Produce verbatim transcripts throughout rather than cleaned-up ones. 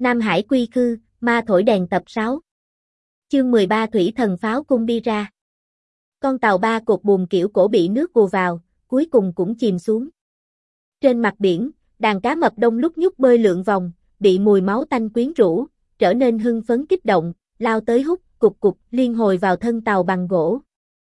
Nam Hải quy khư, ma thổi đèn tập sáu. Chương mười ba Thủy thần pháo cung đi ra. Con tàu ba cột buồm kiểu cổ bị nước vùa vào, cuối cùng cũng chìm xuống. Trên mặt biển, đàn cá mập đông lúc nhúc bơi lượn vòng, bị mùi máu tanh quyến rũ, trở nên hưng phấn kích động, lao tới hút, cục cục, liên hồi vào thân tàu bằng gỗ.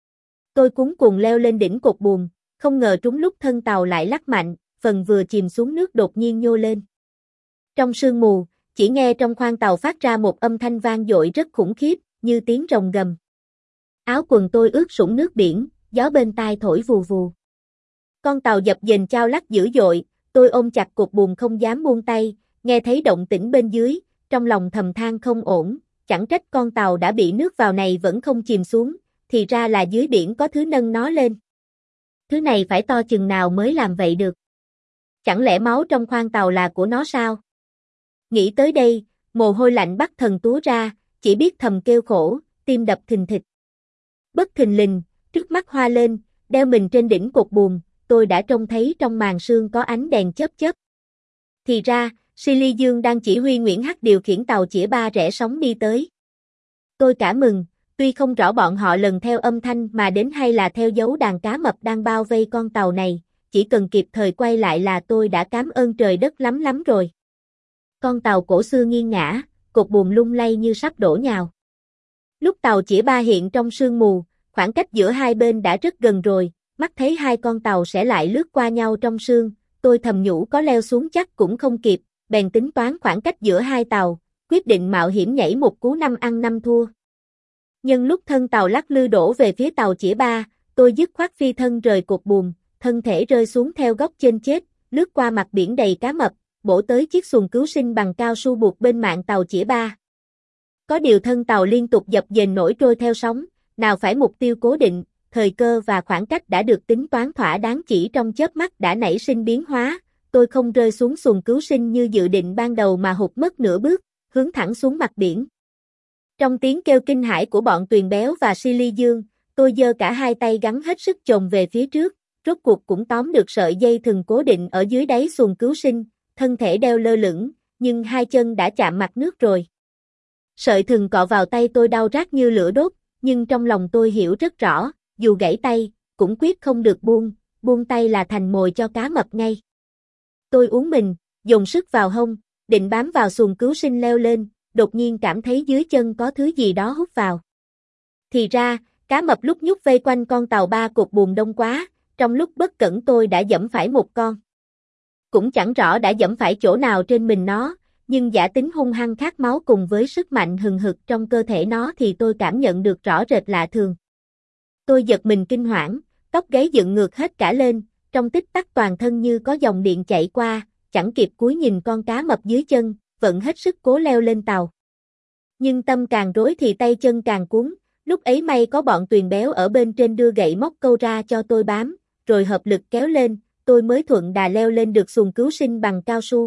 Tôi cuống cuồng leo lên đỉnh cột buồm, không ngờ trúng lúc thân tàu lại lắc mạnh, phần vừa chìm xuống nước đột nhiên nhô lên. Trong sương mù, chỉ nghe trong khoang tàu phát ra một âm thanh vang dội rất khủng khiếp, như tiếng rồng gầm. Áo quần tôi ướt sũng nước biển, gió bên tai thổi vù vù. Con tàu dập dềnh chao lắc dữ dội, tôi ôm chặt cột buồm không dám buông tay, nghe thấy động tĩnh bên dưới, trong lòng thầm than không ổn, chẳng trách con tàu đã bị nước vào này vẫn không chìm xuống, thì ra là dưới biển có thứ nâng nó lên. Thứ này phải to chừng nào mới làm vậy được? Chẳng lẽ máu trong khoang tàu là của nó sao? Nghĩ tới đây, mồ hôi lạnh bắt thần túa ra, chỉ biết thầm kêu khổ, tim đập thình thịch. Bất thình lình, trước mắt hoa lên, đeo mình trên đỉnh cột buồm, tôi đã trông thấy trong màn sương có ánh đèn chớp chớp. Thì ra, Silly Dương đang chỉ huy Nguyễn Hắc điều khiển tàu chĩa ba rẽ sóng đi tới. Tôi cả mừng, tuy không rõ bọn họ lần theo âm thanh mà đến hay là theo dấu đàn cá mập đang bao vây con tàu này, chỉ cần kịp thời quay lại là tôi đã cảm ơn trời đất lắm lắm rồi. Con tàu cổ xưa nghiêng ngã, cột buồm lung lay như sắp đổ nhào. Lúc tàu chĩa ba hiện trong sương mù, khoảng cách giữa hai bên đã rất gần rồi, mắt thấy hai con tàu sẽ lại lướt qua nhau trong sương, tôi thầm nhủ có leo xuống chắc cũng không kịp, bèn tính toán khoảng cách giữa hai tàu, quyết định mạo hiểm nhảy một cú năm ăn năm thua. Nhưng lúc thân tàu lắc lư đổ về phía tàu chĩa ba, tôi dứt khoát phi thân rời cột buồm, thân thể rơi xuống theo góc trên chết, lướt qua mặt biển đầy cá mập, bổ tới chiếc xuồng cứu sinh bằng cao su buộc bên mạn tàu chĩa ba. Có điều thân tàu liên tục dập dềnh nổi trôi theo sóng, nào phải mục tiêu cố định, thời cơ và khoảng cách đã được tính toán thỏa đáng chỉ trong chớp mắt đã nảy sinh biến hóa, tôi không rơi xuống xuồng cứu sinh như dự định ban đầu mà hụt mất nửa bước, hướng thẳng xuống mặt biển. Trong tiếng kêu kinh hãi của bọn Tuyền Béo và Silly Dương, tôi giơ cả hai tay gắng hết sức chồm về phía trước, rốt cuộc cũng tóm được sợi dây thừng cố định ở dưới đáy xuồng cứu sinh, thân thể đeo lơ lửng, nhưng hai chân đã chạm mặt nước rồi. Sợi thừng cọ vào tay tôi đau rát như lửa đốt, nhưng trong lòng tôi hiểu rất rõ, dù gãy tay, cũng quyết không được buông, buông tay là thành mồi cho cá mập ngay. Tôi uống mình, dồn sức vào hông, định bám vào xuồng cứu sinh leo lên, đột nhiên cảm thấy dưới chân có thứ gì đó hút vào. Thì ra, cá mập lúc nhúc vây quanh con tàu ba cột buồm đông quá, trong lúc bất cẩn tôi đã giẫm phải một con. Cũng chẳng rõ đã giẫm phải chỗ nào trên mình nó, nhưng giả tính hung hăng khát máu cùng với sức mạnh hừng hực trong cơ thể nó thì tôi cảm nhận được rõ rệt lạ thường. Tôi giật mình kinh hoảng, tóc gáy dựng ngược hết cả lên, trong tích tắc toàn thân như có dòng điện chạy qua, chẳng kịp cúi nhìn con cá mập dưới chân, vẫn hết sức cố leo lên tàu. Nhưng tâm càng rối thì tay chân càng cuốn, lúc ấy may có bọn Tuyền Béo ở bên trên đưa gậy móc câu ra cho tôi bám, rồi hợp lực kéo lên, tôi mới thuận đà leo lên được xuồng cứu sinh bằng cao su.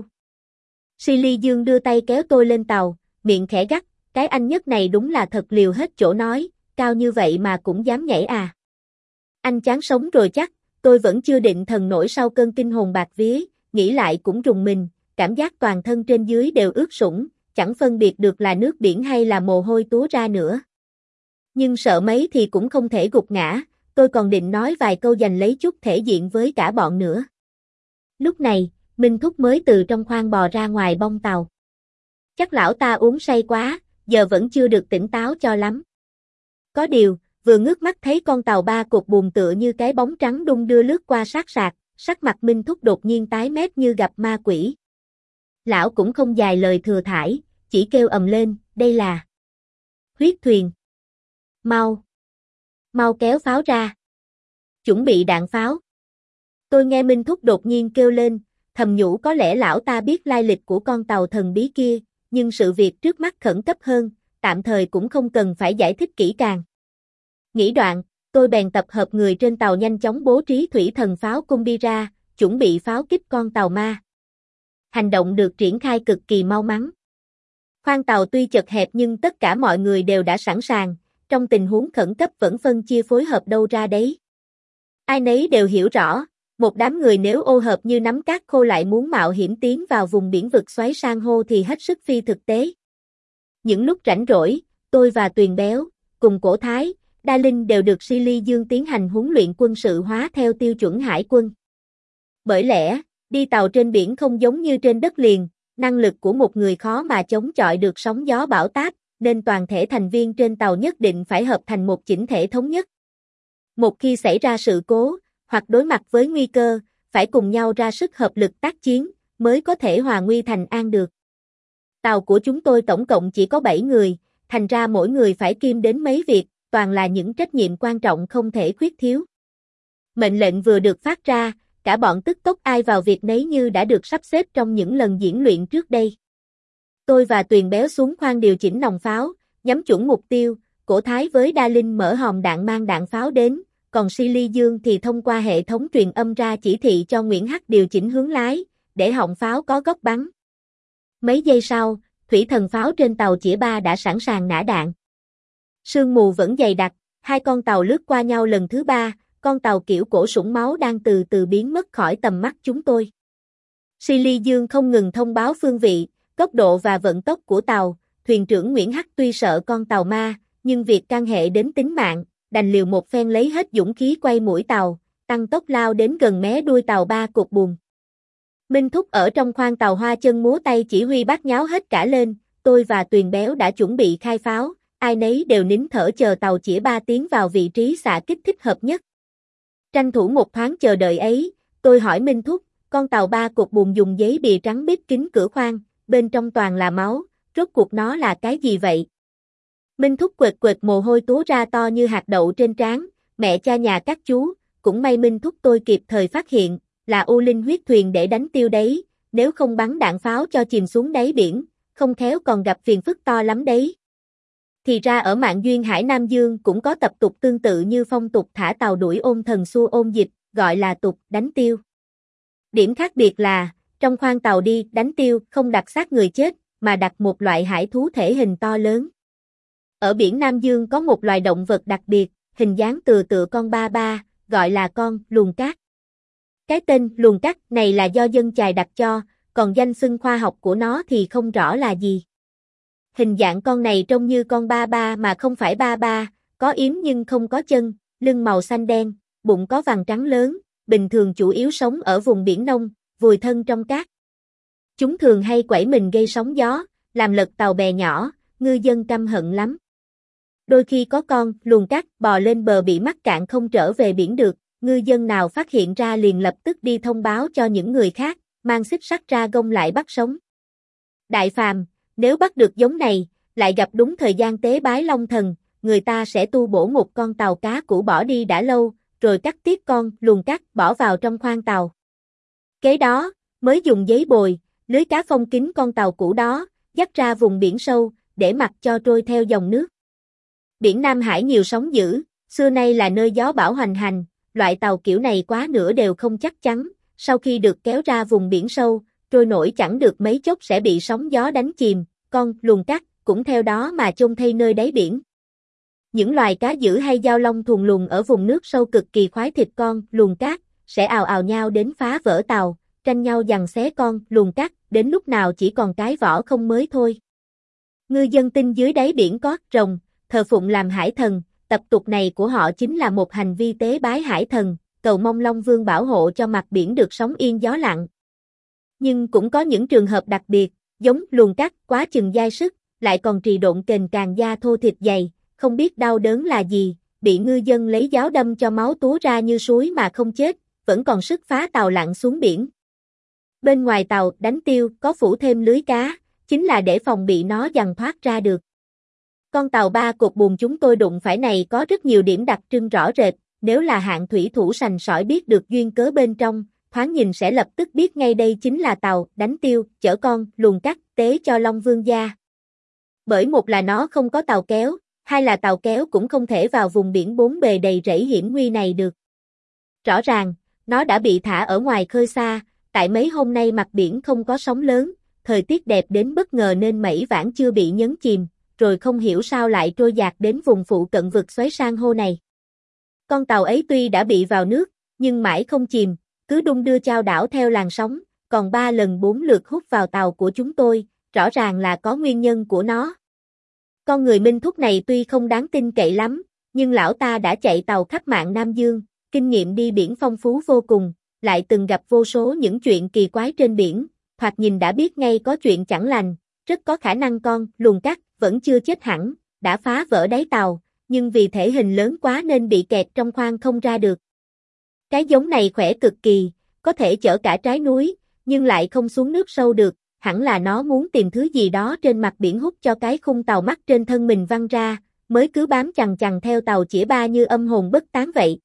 Silly Dương đưa tay kéo tôi lên tàu, miệng khẽ gắt, cái anh nhất này đúng là thật liều hết chỗ nói, cao như vậy mà cũng dám nhảy à. Anh chán sống rồi chắc, tôi vẫn chưa định thần nổi sau cơn kinh hồn bạt vía, nghĩ lại cũng rùng mình, cảm giác toàn thân trên dưới đều ướt sũng, chẳng phân biệt được là nước biển hay là mồ hôi túa ra nữa. Nhưng sợ mấy thì cũng không thể gục ngã, tôi còn định nói vài câu giành lấy chút thể diện với cả bọn nữa. Lúc này, Minh Thúc mới từ trong khoang bò ra ngoài bông tàu. Chắc lão ta uống say quá, giờ vẫn chưa được tỉnh táo cho lắm. Có điều, vừa ngước mắt thấy con tàu ba cột buồm tựa như cái bóng trắng đung đưa lướt qua sát sạc, sắc mặt Minh Thúc đột nhiên tái mét như gặp ma quỷ. Lão cũng không dài lời thừa thãi, chỉ kêu ầm lên, đây là huyết thuyền. Mau! Mau kéo pháo ra! Chuẩn bị đạn pháo! Tôi nghe Minh Thúc đột nhiên kêu lên, thầm nhủ có lẽ lão ta biết lai lịch của con tàu thần bí kia, nhưng sự việc trước mắt khẩn cấp hơn, tạm thời cũng không cần phải giải thích kỹ càng. Nghĩ đoạn, tôi bèn tập hợp người trên tàu nhanh chóng bố trí thủy thần pháo cung đi ra, chuẩn bị pháo kích con tàu ma. Hành động được triển khai cực kỳ mau mắn. Khoang tàu tuy chật hẹp nhưng tất cả mọi người đều đã sẵn sàng, trong tình huống khẩn cấp vẫn phân chia phối hợp đâu ra đấy. Ai nấy đều hiểu rõ, Một đám người nếu ô hợp như nắm cát khô lại muốn mạo hiểm tiến vào vùng biển vực xoáy san hô thì hết sức phi thực tế. Những lúc rảnh rỗi, tôi và Tuyền Béo, cùng Cổ Thái, Đa Linh đều được Silly Dương tiến hành huấn luyện quân sự hóa theo tiêu chuẩn hải quân. Bởi lẽ, đi tàu trên biển không giống như trên đất liền, năng lực của một người khó mà chống chọi được sóng gió bão táp, nên toàn thể thành viên trên tàu nhất định phải hợp thành một chỉnh thể thống nhất. Một khi xảy ra sự cố, hoặc đối mặt với nguy cơ, phải cùng nhau ra sức hợp lực tác chiến, mới có thể hòa nguy thành an được. Tàu của chúng tôi tổng cộng chỉ có bảy người, thành ra mỗi người phải kiêm đến mấy việc, toàn là những trách nhiệm quan trọng không thể khuyết thiếu. Mệnh lệnh vừa được phát ra, cả bọn tức tốc ai vào việc nấy như đã được sắp xếp trong những lần diễn luyện trước đây. Tôi và Tuyền Béo xuống khoang điều chỉnh nòng pháo, nhắm chuẩn mục tiêu, Cổ Thái với Đa Linh mở hòm đạn mang đạn pháo đến, còn Silly Dương thì thông qua hệ thống truyền âm ra chỉ thị cho Nguyễn Hắc điều chỉnh hướng lái, để họng pháo có góc bắn. Mấy giây sau, thủy thần pháo trên tàu chĩa ba đã sẵn sàng nã đạn. Sương mù vẫn dày đặc, hai con tàu lướt qua nhau lần thứ ba, con tàu kiểu cổ sủng máu đang từ từ biến mất khỏi tầm mắt chúng tôi. Silly Dương không ngừng thông báo phương vị, tốc độ và vận tốc của tàu, thuyền trưởng Nguyễn Hắc tuy sợ con tàu ma, nhưng việc can hệ đến tính mạng, đành liều một phen lấy hết dũng khí quay mũi tàu, tăng tốc lao đến gần mé đuôi tàu ba cột buồm. Minh Thúc ở trong khoang tàu hoa chân múa tay chỉ huy bát nháo hết cả lên, tôi và Tuyền Béo đã chuẩn bị khai pháo, ai nấy đều nín thở chờ tàu chĩa ba tiến vào vị trí xạ kích thích hợp nhất. Tranh thủ một thoáng chờ đợi ấy, tôi hỏi Minh Thúc, con tàu ba cột buồm dùng giấy bìa trắng bít kín cửa khoang, bên trong toàn là máu, rốt cuộc nó là cái gì vậy? Minh Thúc quệt quệt mồ hôi túa ra to như hạt đậu trên trán, mẹ cha nhà các chú, cũng may Minh Thúc tôi kịp thời phát hiện, là U Linh huyết thuyền để đánh tiêu đấy, nếu không bắn đạn pháo cho chìm xuống đáy biển, không khéo còn gặp phiền phức to lắm đấy. Thì ra ở Mạn Duyên Hải Nam Dương cũng có tập tục tương tự như phong tục thả tàu đuổi ôn thần xua ôn dịch, gọi là tục đánh tiêu. Điểm khác biệt là, trong khoang tàu đi đánh tiêu không đặt xác người chết, mà đặt một loại hải thú thể hình to lớn. Ở biển Nam Dương có một loài động vật đặc biệt, hình dáng tựa tựa con ba ba, gọi là con luồng cát. Cái tên luồng cát này là do dân chài đặt cho, còn danh xưng khoa học của nó thì không rõ là gì. Hình dạng con này trông như con ba ba mà không phải ba ba, có yếm nhưng không có chân, lưng màu xanh đen, bụng có vằn trắng lớn, bình thường chủ yếu sống ở vùng biển nông, vùi thân trong cát. Chúng thường hay quẩy mình gây sóng gió, làm lật tàu bè nhỏ, ngư dân căm hận lắm. Đôi khi có con luồng cát bò lên bờ bị mắc cạn không trở về biển được, ngư dân nào phát hiện ra liền lập tức đi thông báo cho những người khác, mang xích sắt ra gông lại bắt sống. Đại phàm, nếu bắt được giống này, lại gặp đúng thời gian tế bái Long Thần, người ta sẽ tu bổ một con tàu cá cũ bỏ đi đã lâu, rồi cắt tiết con luồng cát bỏ vào trong khoang tàu. Kế đó, mới dùng giấy bồi, lưới cá phong kín con tàu cũ đó, dắt ra vùng biển sâu, để mặc cho trôi theo dòng nước. Biển Nam Hải nhiều sóng dữ, xưa nay là nơi gió bão hoành hành, loại tàu kiểu này quá nửa đều không chắc chắn, sau khi được kéo ra vùng biển sâu, trôi nổi chẳng được mấy chốc sẽ bị sóng gió đánh chìm, con luồng cát cũng theo đó mà chôn thây nơi đáy biển. Những loài cá dữ hay dao long thuần luồng ở vùng nước sâu cực kỳ khoái thịt con luồng cát, sẽ ào ào nhau đến phá vỡ tàu, tranh nhau giằng xé con luồng cát, đến lúc nào chỉ còn cái vỏ không mới thôi. Ngư dân tin dưới đáy biển có rồng, thờ phụng làm hải thần, tập tục này của họ chính là một hành vi tế bái hải thần, cầu mong Long Vương bảo hộ cho mặt biển được sóng yên gió lặng. Nhưng cũng có những trường hợp đặc biệt, giống luồng cát quá chừng dai sức, lại còn trì độn kềnh càng da thô thịt dày, không biết đau đớn là gì, bị ngư dân lấy giáo đâm cho máu túa ra như suối mà không chết, vẫn còn sức phá tàu lặn xuống biển. Bên ngoài tàu đánh tiêu có phủ thêm lưới cá, chính là để phòng bị nó giằng thoát ra được. Con tàu ba cột buồm chúng tôi đụng phải này có rất nhiều điểm đặc trưng rõ rệt, nếu là hạng thủy thủ sành sỏi biết được duyên cớ bên trong, thoáng nhìn sẽ lập tức biết ngay đây chính là tàu đánh tiêu, chở con luồng cát tế cho Long Vương gia. Bởi một là nó không có tàu kéo, hai là tàu kéo cũng không thể vào vùng biển bốn bề đầy rẫy hiểm nguy này được. Rõ ràng, nó đã bị thả ở ngoài khơi xa, tại mấy hôm nay mặt biển không có sóng lớn, thời tiết đẹp đến bất ngờ nên mẩy vãng chưa bị nhấn chìm, rồi không hiểu sao lại trôi dạt đến vùng phụ cận vực xoáy san hô này. Con tàu ấy tuy đã bị vào nước, nhưng mãi không chìm, cứ đung đưa chao đảo theo làn sóng, còn ba lần bốn lượt hút vào tàu của chúng tôi, rõ ràng là có nguyên nhân của nó. Con người Minh Thúc này tuy không đáng tin cậy lắm, nhưng lão ta đã chạy tàu khắp mạn Nam Dương, kinh nghiệm đi biển phong phú vô cùng, lại từng gặp vô số những chuyện kỳ quái trên biển, thoạt nhìn đã biết ngay có chuyện chẳng lành, rất có khả năng con luồng cắt vẫn chưa chết hẳn, đã phá vỡ đáy tàu, nhưng vì thể hình lớn quá nên bị kẹt trong khoang không ra được. Cái giống này khỏe cực kỳ, có thể chở cả trái núi, nhưng lại không xuống nước sâu được, hẳn là nó muốn tìm thứ gì đó trên mặt biển hút cho cái khung tàu mắc trên thân mình văng ra, mới cứ bám chằng chằng theo tàu chĩa ba như âm hồn bất tán vậy.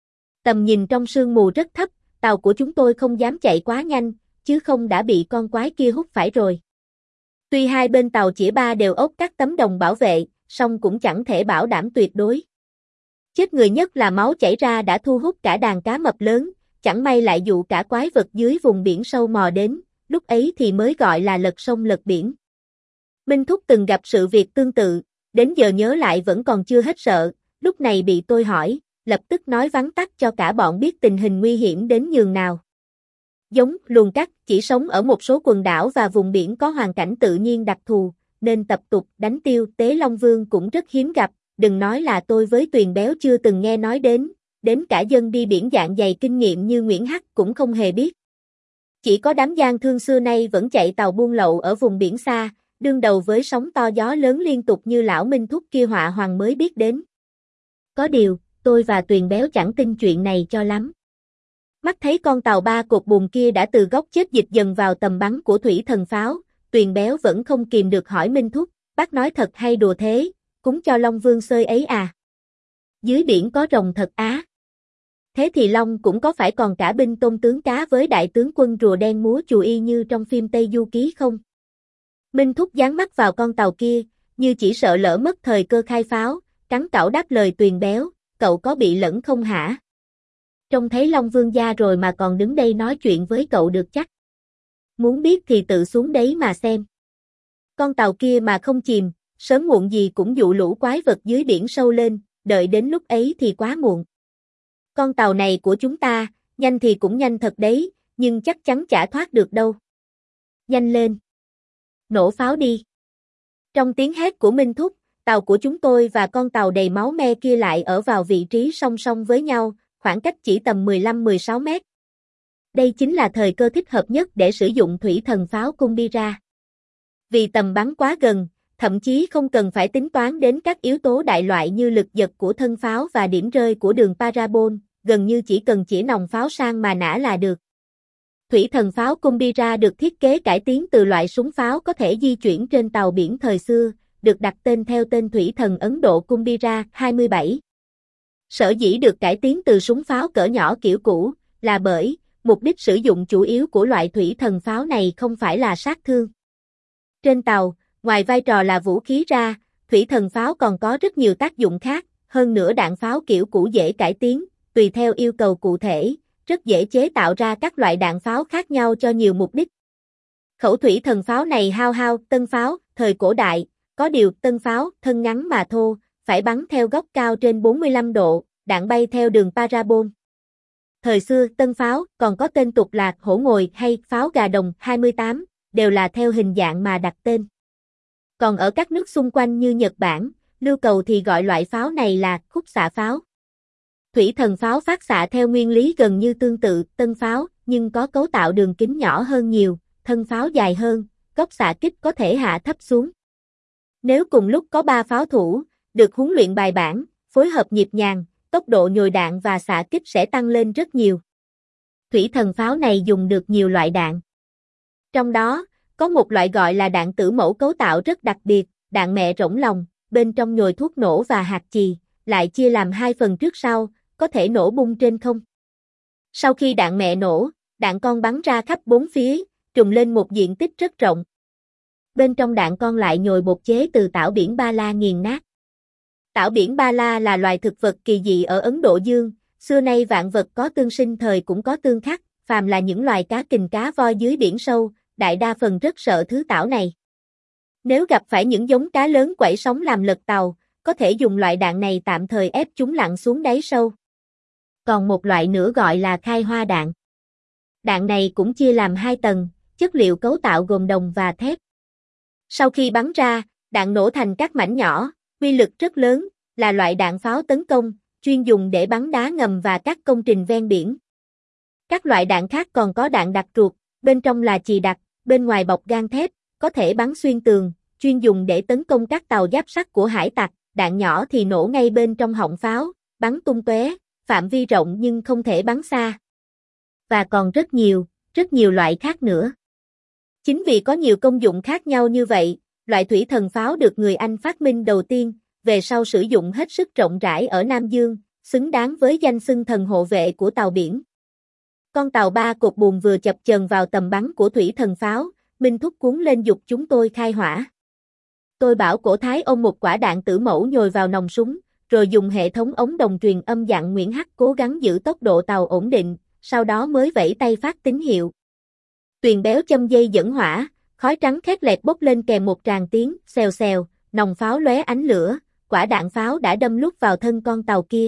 Tầm nhìn trong sương mù rất thấp, tàu của chúng tôi không dám chạy quá nhanh, chứ không đã bị con quái kia hút phải rồi. Tuy hai bên tàu chĩa ba đều ốp các tấm đồng bảo vệ, song cũng chẳng thể bảo đảm tuyệt đối. Chết người nhất là máu chảy ra đã thu hút cả đàn cá mập lớn, chẳng may lại dụ cả quái vật dưới vùng biển sâu mò đến, lúc ấy thì mới gọi là lật sông lật biển. Minh Thúc từng gặp sự việc tương tự, đến giờ nhớ lại vẫn còn chưa hết sợ, lúc này bị tôi hỏi, lập tức nói vắn tắt cho cả bọn biết tình hình nguy hiểm đến nhường nào. Giống luồng cắt chỉ sống ở một số quần đảo và vùng biển có hoàn cảnh tự nhiên đặc thù, nên tập tục đánh tiêu tế Long Vương cũng rất hiếm gặp, đừng nói là tôi với Tuyền Béo chưa từng nghe nói đến, đến cả dân đi biển dạng dày kinh nghiệm như Nguyễn Hắc cũng không hề biết. Chỉ có đám gian thương xưa nay vẫn chạy tàu buôn lậu ở vùng biển xa, đương đầu với sóng to gió lớn liên tục như lão Minh Thúc kia họa hoàng mới biết đến. Có điều, tôi và Tuyền Béo chẳng tin chuyện này cho lắm. Mắt thấy con tàu ba cột buồm kia đã từ góc chết dịch dần vào tầm bắn của thủy thần pháo, Tuyền Béo vẫn không kìm được hỏi Minh Thúc, bác nói thật hay đùa thế, cúng cho Long Vương xơi ấy à? Dưới biển có rồng thật á. Thế thì Long cũng có phải còn cả binh tôn tướng cá với đại tướng quân rùa đen múa chù y như trong phim Tây Du Ký không? Minh Thúc dán mắt vào con tàu kia, như chỉ sợ lỡ mất thời cơ khai pháo, cắn cảo đáp lời Tuyền Béo, cậu có bị lẫn không hả? Trông thấy Long Vương gia rồi mà còn đứng đây nói chuyện với cậu được chắc. Muốn biết thì tự xuống đấy mà xem. Con tàu kia mà không chìm, sớm muộn gì cũng dụ lũ quái vật dưới biển sâu lên, đợi đến lúc ấy thì quá muộn. Con tàu này của chúng ta, nhanh thì cũng nhanh thật đấy, nhưng chắc chắn chả thoát được đâu. Nhanh lên. Nổ pháo đi. Trong tiếng hét của Minh Thúc, tàu của chúng tôi và con tàu đầy máu me kia lại ở vào vị trí song song với nhau, khoảng cách chỉ tầm mười lăm mười sáu mét. Đây chính là thời cơ thích hợp nhất để sử dụng thủy thần pháo cung đi ra. Vì tầm bắn quá gần, thậm chí không cần phải tính toán đến các yếu tố đại loại như lực giật của thân pháo và điểm rơi của đường parabol, gần như chỉ cần chỉ nòng pháo sang mà nã là được. Thủy thần pháo Kumbira được thiết kế cải tiến từ loại súng pháo có thể di chuyển trên tàu biển thời xưa, được đặt tên theo tên thủy thần Ấn Độ Kumbira hai mươi bảy. Sở dĩ được cải tiến từ súng pháo cỡ nhỏ kiểu cũ, là bởi, mục đích sử dụng chủ yếu của loại thủy thần pháo này không phải là sát thương. Trên tàu, ngoài vai trò là vũ khí ra, thủy thần pháo còn có rất nhiều tác dụng khác, hơn nữa đạn pháo kiểu cũ dễ cải tiến, tùy theo yêu cầu cụ thể, rất dễ chế tạo ra các loại đạn pháo khác nhau cho nhiều mục đích. Khẩu thủy thần pháo này hao hao, tân pháo, thời cổ đại, có điều tân pháo, thân ngắn mà thô, phải bắn theo góc cao trên bốn mươi lăm độ, đạn bay theo đường parabol. Thời xưa, tân pháo còn có tên tục là hổ ngồi hay pháo gà đồng hai mươi tám, đều là theo hình dạng mà đặt tên. Còn ở các nước xung quanh như Nhật Bản, Lưu Cầu thì gọi loại pháo này là khúc xạ pháo. Thủy thần pháo phát xạ theo nguyên lý gần như tương tự tân pháo, nhưng có cấu tạo đường kính nhỏ hơn nhiều, thân pháo dài hơn, góc xạ kích có thể hạ thấp xuống. Nếu cùng lúc có ba pháo thủ, được huấn luyện bài bản, phối hợp nhịp nhàng, tốc độ nhồi đạn và xạ kích sẽ tăng lên rất nhiều. Thủy thần pháo này dùng được nhiều loại đạn. Trong đó, có một loại gọi là đạn tử mẫu cấu tạo rất đặc biệt, đạn mẹ rỗng lòng, bên trong nhồi thuốc nổ và hạt chì, lại chia làm hai phần trước sau, có thể nổ bung trên không. Sau khi đạn mẹ nổ, đạn con bắn ra khắp bốn phía, trùm lên một diện tích rất rộng. Bên trong đạn con lại nhồi bột chế từ tảo biển Ba La nghiền nát. Tảo biển Ba La là loài thực vật kỳ dị ở Ấn Độ Dương, xưa nay vạn vật có tương sinh thời cũng có tương khắc, phàm là những loài cá kình cá voi dưới biển sâu, đại đa phần rất sợ thứ tảo này. Nếu gặp phải những giống cá lớn quẩy sóng làm lật tàu, có thể dùng loại đạn này tạm thời ép chúng lặn xuống đáy sâu. Còn một loại nữa gọi là khai hoa đạn. Đạn này cũng chia làm hai tầng, chất liệu cấu tạo gồm đồng và thép. Sau khi bắn ra, đạn nổ thành các mảnh nhỏ, uy lực rất lớn, là loại đạn pháo tấn công, chuyên dùng để bắn đá ngầm và các công trình ven biển. Các loại đạn khác còn có đạn đặc ruột, bên trong là chì đặc, bên ngoài bọc gang thép, có thể bắn xuyên tường, chuyên dùng để tấn công các tàu giáp sắt của hải tặc, đạn nhỏ thì nổ ngay bên trong họng pháo, bắn tung tóe, phạm vi rộng nhưng không thể bắn xa. Và còn rất nhiều, rất nhiều loại khác nữa. Chính vì có nhiều công dụng khác nhau như vậy, loại thủy thần pháo được người Anh phát minh đầu tiên, về sau sử dụng hết sức rộng rãi ở Nam Dương, xứng đáng với danh xưng thần hộ vệ của tàu biển. Con tàu ba cột buồm vừa chập chờn vào tầm bắn của thủy thần pháo, Minh Thúc cuốn lên giục chúng tôi khai hỏa. Tôi bảo Cổ Thái ôm một quả đạn tử mẫu nhồi vào nòng súng, rồi dùng hệ thống ống đồng truyền âm dặn Nguyễn Hắc cố gắng giữ tốc độ tàu ổn định, sau đó mới vẫy tay phát tín hiệu. Tuyền Béo châm dây dẫn hỏa, khói trắng khét lẹt bốc lên kèm một tràng tiếng xèo xèo, nòng pháo lóe ánh lửa, quả đạn pháo đã đâm lút vào thân con tàu kia.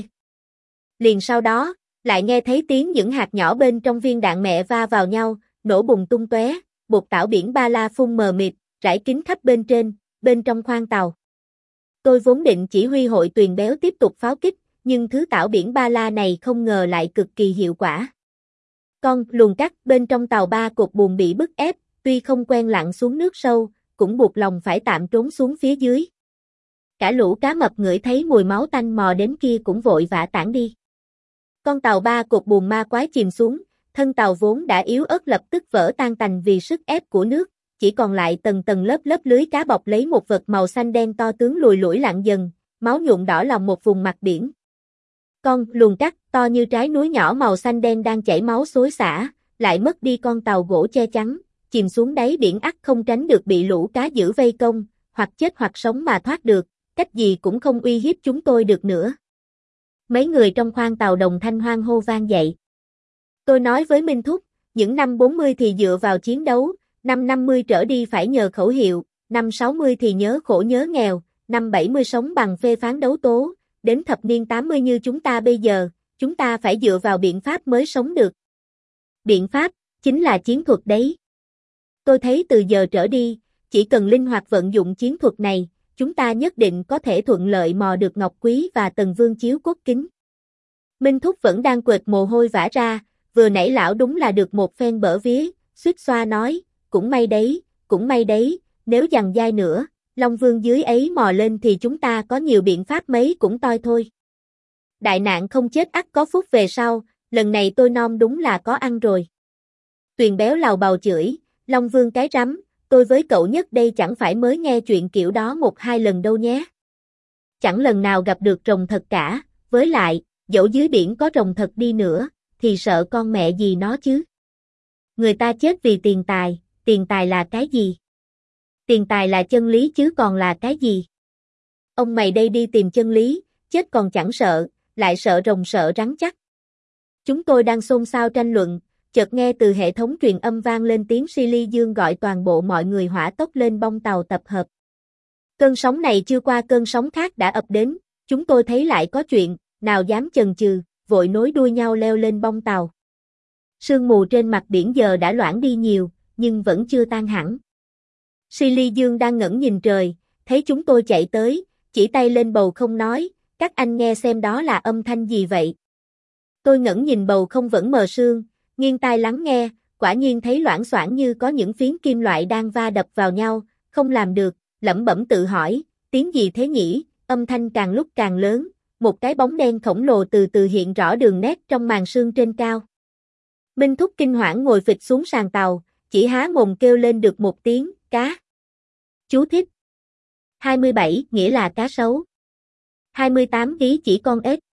Liền sau đó, lại nghe thấy tiếng những hạt nhỏ bên trong viên đạn mẹ va vào nhau, nổ bùng tung tóe, bột tảo biển ba la phun mờ mịt, rải kín khắp bên trên, bên trong khoang tàu. Tôi vốn định chỉ huy hội Tuyền Béo tiếp tục pháo kích, nhưng thứ tảo biển ba la này không ngờ lại cực kỳ hiệu quả. Con luồng cắt bên trong tàu ba cột buồm bị bức ép, tuy không quen lặn xuống nước sâu, cũng buộc lòng phải tạm trốn xuống phía dưới. Cả lũ cá mập ngửi thấy mùi máu tanh mò đến kia cũng vội vã tản đi. Con tàu ba cột buồm ma quái chìm xuống, thân tàu vốn đã yếu ớt lập tức vỡ tan tành vì sức ép của nước, chỉ còn lại tầng tầng lớp lớp lưới cá bọc lấy một vật màu xanh đen to tướng lùi lủi lặn dần, máu nhuộm đỏ lòng một vùng mặt biển. Con luồng cắt to như trái núi nhỏ màu xanh đen đang chảy máu xối xả, lại mất đi con tàu gỗ che chắn, chìm xuống đáy biển ắt không tránh được bị lũ cá giữ vây công, hoặc chết hoặc sống mà thoát được, cách gì cũng không uy hiếp chúng tôi được nữa. Mấy người trong khoang tàu đồng thanh hoan hô vang dậy. Tôi nói với Minh Thúc, những năm bốn mươi thì dựa vào chiến đấu, năm năm mươi trở đi phải nhờ khẩu hiệu, năm sáu mươi thì nhớ khổ nhớ nghèo, năm bảy mươi sống bằng phê phán đấu tố, đến thập niên tám mươi như chúng ta bây giờ, chúng ta phải dựa vào biện pháp mới sống được. Biện pháp, chính là chiến thuật đấy. Tôi thấy từ giờ trở đi, chỉ cần linh hoạt vận dụng chiến thuật này, chúng ta nhất định có thể thuận lợi mò được ngọc quý và tần vương chiếu cốt kính. Minh Thúc vẫn đang quệt mồ hôi vã ra, vừa nãy lão đúng là được một phen bở vía, suýt xoa nói, cũng may đấy, cũng may đấy, nếu giằng dai nữa, Long Vương dưới ấy mò lên thì chúng ta có nhiều biện pháp mấy cũng toi thôi. Đại nạn không chết ắt có phúc về sau, lần này tôi nom đúng là có ăn rồi. Tuyền Béo lào bào chửi, Long Vương cái rắm, tôi với cậu nhất đây chẳng phải mới nghe chuyện kiểu đó một hai lần đâu nhé. Chẳng lần nào gặp được rồng thật cả, với lại, dẫu dưới biển có rồng thật đi nữa, thì sợ con mẹ gì nó chứ. Người ta chết vì tiền tài, tiền tài là cái gì? Tiền tài là chân lý chứ còn là cái gì? Ông mày đây đi tìm chân lý, chết còn chẳng sợ, lại sợ rồng sợ rắn chắc. Chúng tôi đang xôn xao tranh luận, chợt nghe từ hệ thống truyền âm vang lên tiếng Silly Dương gọi toàn bộ mọi người hỏa tốc lên bong tàu tập hợp. Cơn sóng này chưa qua cơn sóng khác đã ập đến, chúng tôi thấy lại có chuyện, nào dám chần chừ, vội nối đuôi nhau leo lên bong tàu. Sương mù trên mặt biển giờ đã loãng đi nhiều, nhưng vẫn chưa tan hẳn. Silly Dương đang ngẩng nhìn trời, thấy chúng tôi chạy tới, chỉ tay lên bầu không nói, các anh nghe xem đó là âm thanh gì vậy. Tôi ngẩng nhìn bầu không vẫn mờ sương, nghiêng tai lắng nghe, quả nhiên thấy loảng xoảng như có những phiến kim loại đang va đập vào nhau, không làm được, lẩm bẩm tự hỏi, tiếng gì thế nhỉ, âm thanh càng lúc càng lớn, một cái bóng đen khổng lồ từ từ hiện rõ đường nét trong màn sương trên cao. Minh Thúc kinh hoảng ngồi phịch xuống sàn tàu, chỉ há mồm kêu lên được một tiếng, cá. Chú thích. hai mươi bảy nghĩa là cá sấu. hai mươi tám ý chỉ con ếch.